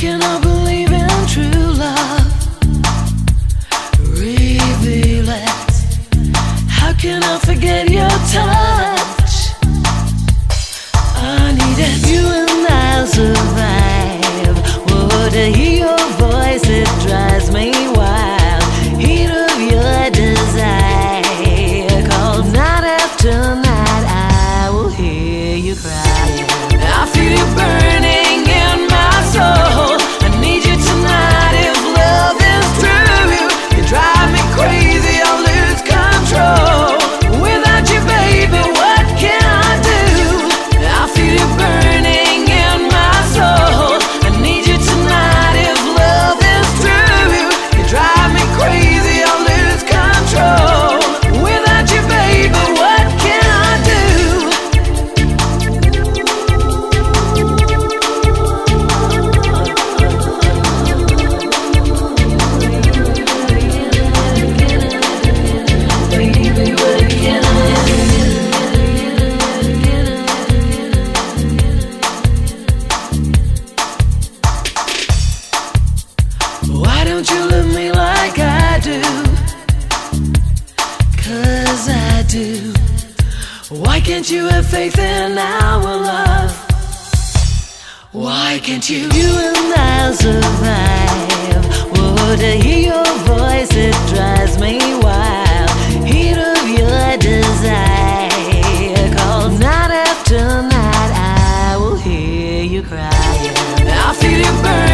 can I believe in true love? Reveal it. How can I forget your touch? I need it. You and I'll survive. Whoa, to hear your voice, it drives me wild. Heat of your desire, cold night after night, I will hear you cry. I feel you burning in my soul. I need you tonight if love is true. You drive me crazy, I lose control. Without you, baby, what can I do? I feel you burning in my soul. I need you tonight if love is true. You drive me crazy, I lose control. Without you, baby, what can I do? Why don't you love me like I do? 'Cause I do. Why can't you have faith in our love? Why can't you? You and I'll survive. Whoa, to hear your voice, it drives me wild. Heat of your desire, cold night after night, I will hear you crying. I feel you burn.